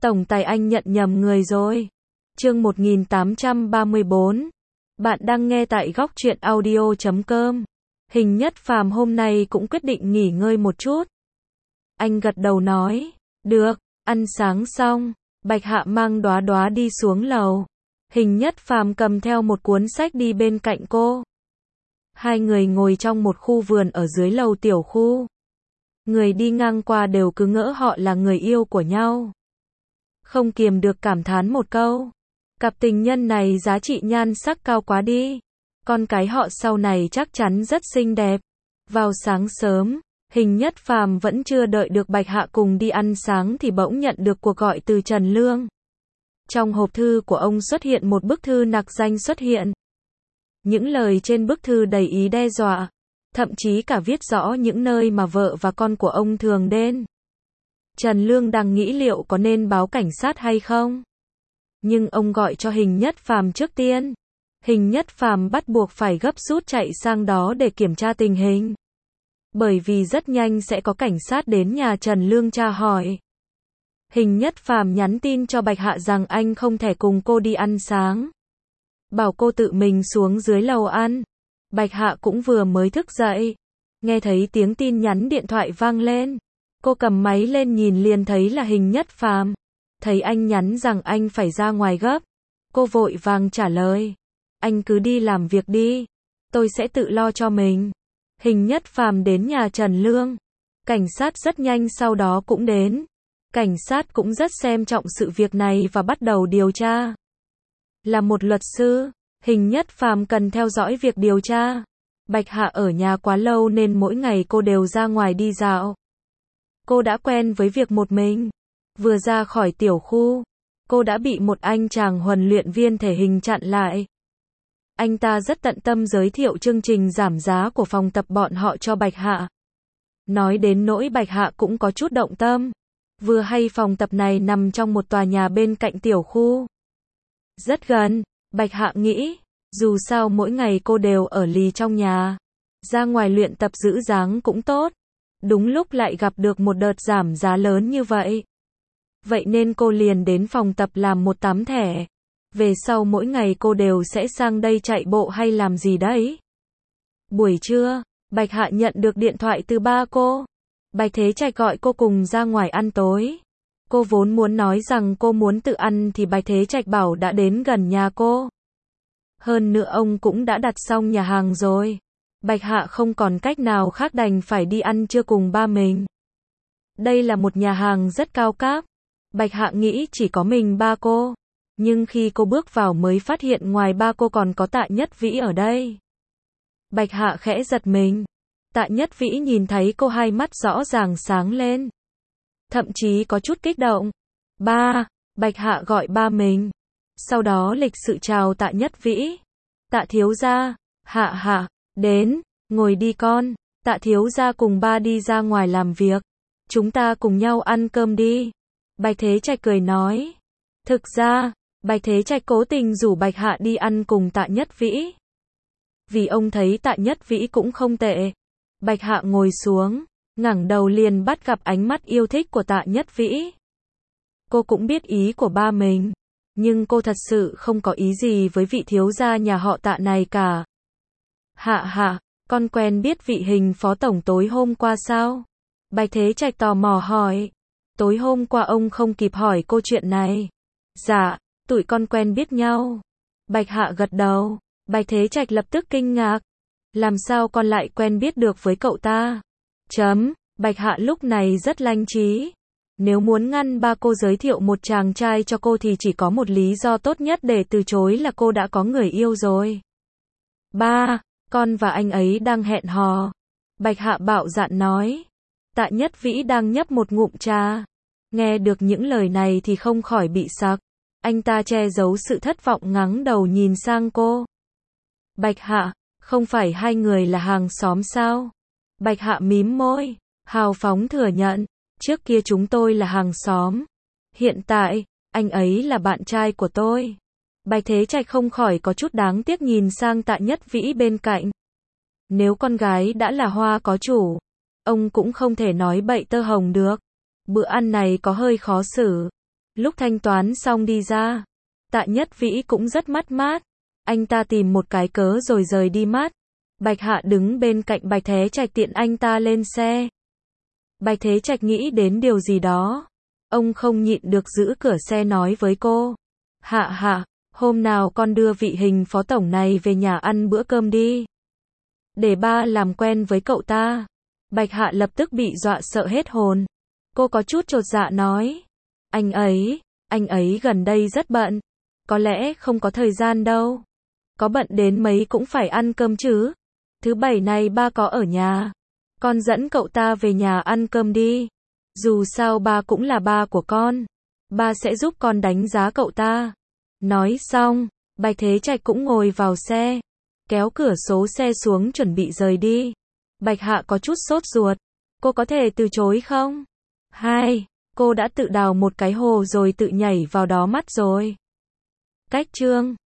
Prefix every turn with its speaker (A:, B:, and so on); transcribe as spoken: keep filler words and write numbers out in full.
A: Tổng tài anh nhận nhầm người rồi. Chương một nghìn tám trăm ba mươi bốn. Bạn đang nghe tại góc truyện audio chấm com. Hình Nhất Phàm hôm nay cũng quyết định nghỉ ngơi một chút. Anh gật đầu nói, được, ăn sáng xong, Bạch Hạ mang đóa đóa đi xuống lầu. Hình Nhất Phàm cầm theo một cuốn sách đi bên cạnh cô. Hai người ngồi trong một khu vườn ở dưới lầu tiểu khu. Người đi ngang qua đều cứ ngỡ họ là người yêu của nhau. Không kiềm được cảm thán một câu. Cặp tình nhân này giá trị nhan sắc cao quá đi. Con cái họ sau này chắc chắn rất xinh đẹp. Vào sáng sớm, Hình Nhất Phàm vẫn chưa đợi được Bạch Hạ cùng đi ăn sáng thì bỗng nhận được cuộc gọi từ Trần Lương. Trong hộp thư của ông xuất hiện một bức thư nặc danh xuất hiện. Những lời trên bức thư đầy ý đe dọa, thậm chí cả viết rõ những nơi mà vợ và con của ông thường đến. Trần Lương đang nghĩ liệu có nên báo cảnh sát hay không. Nhưng ông gọi cho Hình Nhất Phàm trước tiên. Hình Nhất Phàm bắt buộc phải gấp rút chạy sang đó để kiểm tra tình hình. Bởi vì rất nhanh sẽ có cảnh sát đến nhà Trần Lương tra hỏi. Hình Nhất Phàm nhắn tin cho Bạch Hạ rằng anh không thể cùng cô đi ăn sáng. Bảo cô tự mình xuống dưới lầu ăn. Bạch Hạ cũng vừa mới thức dậy. Nghe thấy tiếng tin nhắn điện thoại vang lên. Cô cầm máy lên nhìn liền thấy là Hình Nhất Phàm. Thấy anh nhắn rằng anh phải ra ngoài gấp. Cô vội vàng trả lời. Anh cứ đi làm việc đi. Tôi sẽ tự lo cho mình. Hình Nhất Phàm đến nhà Trần Lương. Cảnh sát rất nhanh sau đó cũng đến. Cảnh sát cũng rất xem trọng sự việc này và bắt đầu điều tra. Là một luật sư, Hình Nhất Phàm cần theo dõi việc điều tra. Bạch Hạ ở nhà quá lâu nên mỗi ngày cô đều ra ngoài đi dạo. Cô đã quen với việc một mình. Vừa ra khỏi tiểu khu, cô đã bị một anh chàng huấn luyện viên thể hình chặn lại. Anh ta rất tận tâm giới thiệu chương trình giảm giá của phòng tập bọn họ cho Bạch Hạ. Nói đến nỗi Bạch Hạ cũng có chút động tâm. Vừa hay phòng tập này nằm trong một tòa nhà bên cạnh tiểu khu. Rất gần, Bạch Hạ nghĩ, dù sao mỗi ngày cô đều ở lì trong nhà. Ra ngoài luyện tập giữ dáng cũng tốt. Đúng lúc lại gặp được một đợt giảm giá lớn như vậy. Vậy nên cô liền đến phòng tập làm một tấm thẻ. Về sau mỗi ngày cô đều sẽ sang đây chạy bộ hay làm gì đấy. Buổi trưa, Bạch Hạ nhận được điện thoại từ ba cô. Bạch Thế Trạch gọi cô cùng ra ngoài ăn tối. Cô vốn muốn nói rằng cô muốn tự ăn thì Bạch Thế Trạch bảo đã đến gần nhà cô. Hơn nữa ông cũng đã đặt xong nhà hàng rồi. Bạch Hạ không còn cách nào khác đành phải đi ăn trưa cùng ba mình. Đây là một nhà hàng rất cao cấp. Bạch Hạ nghĩ chỉ có mình ba cô. Nhưng khi cô bước vào mới phát hiện ngoài ba cô còn có Tạ Nhất Vĩ ở đây. Bạch Hạ khẽ giật mình. Tạ Nhất Vĩ nhìn thấy cô hai mắt rõ ràng sáng lên. Thậm chí có chút kích động. Ba, Bạch Hạ gọi ba mình. Sau đó lịch sự chào Tạ Nhất Vĩ. Tạ thiếu gia, Hạ Hạ, đến, ngồi đi con. Tạ thiếu gia cùng ba đi ra ngoài làm việc. Chúng ta cùng nhau ăn cơm đi. Bạch Thế Trạch cười nói. Thực ra, Bạch Thế Trạch cố tình rủ Bạch Hạ đi ăn cùng Tạ Nhất Vĩ. Vì ông thấy Tạ Nhất Vĩ cũng không tệ. Bạch Hạ ngồi xuống, ngẩng đầu liền bắt gặp ánh mắt yêu thích của Tạ Nhất Vĩ. Cô cũng biết ý của ba mình, nhưng cô thật sự không có ý gì với vị thiếu gia nhà họ Tạ này cả. Hạ Hạ, con quen biết vị Hình phó tổng tối hôm qua sao? Bạch Thế Trạch tò mò hỏi. Tối hôm qua ông không kịp hỏi cô chuyện này. Dạ, tụi con quen biết nhau. Bạch Hạ gật đầu. Bạch Thế Trạch lập tức kinh ngạc. Làm sao con lại quen biết được với cậu ta? Chấm, Bạch Hạ lúc này rất lanh trí. Nếu muốn ngăn ba cô giới thiệu một chàng trai cho cô thì chỉ có một lý do tốt nhất để từ chối là cô đã có người yêu rồi. Ba, con và anh ấy đang hẹn hò. Bạch Hạ bạo dạn nói. Tạ Nhất Vĩ đang nhấp một ngụm trà. Nghe được những lời này thì không khỏi bị sặc. Anh ta che giấu sự thất vọng ngẩng đầu nhìn sang cô. Bạch Hạ, không phải hai người là hàng xóm sao? Bạch Hạ mím môi, hào phóng thừa nhận. Trước kia chúng tôi là hàng xóm. Hiện tại, anh ấy là bạn trai của tôi. Bạch Thế Trạch không khỏi có chút đáng tiếc nhìn sang Tạ Nhất Vĩ bên cạnh. Nếu con gái đã là hoa có chủ, ông cũng không thể nói bậy tơ hồng được. Bữa ăn này có hơi khó xử. Lúc thanh toán xong đi ra, Tạ Nhất Vĩ cũng rất mất mát. Anh ta tìm một cái cớ rồi rời đi mất. Bạch Hạ đứng bên cạnh Bạch Thế Trạch tiện anh ta lên xe. Bạch Thế Trạch nghĩ đến điều gì đó. Ông không nhịn được giữ cửa xe nói với cô. Hạ Hạ, hôm nào con đưa vị hình phó tổng này về nhà ăn bữa cơm đi. Để ba làm quen với cậu ta. Bạch Hạ lập tức bị dọa sợ hết hồn. Cô có chút chột dạ nói. Anh ấy, anh ấy gần đây rất bận. Có lẽ không có thời gian đâu. Có bận đến mấy cũng phải ăn cơm chứ. Thứ bảy này ba có ở nhà. Con dẫn cậu ta về nhà ăn cơm đi. Dù sao ba cũng là ba của con. Ba sẽ giúp con đánh giá cậu ta. Nói xong, Bạch Thế Trạch cũng ngồi vào xe. Kéo cửa số xe xuống chuẩn bị rời đi. Bạch Hạ có chút sốt ruột. Cô có thể từ chối không? Hai, cô đã tự đào một cái hồ rồi tự nhảy vào đó mất rồi. Cách chương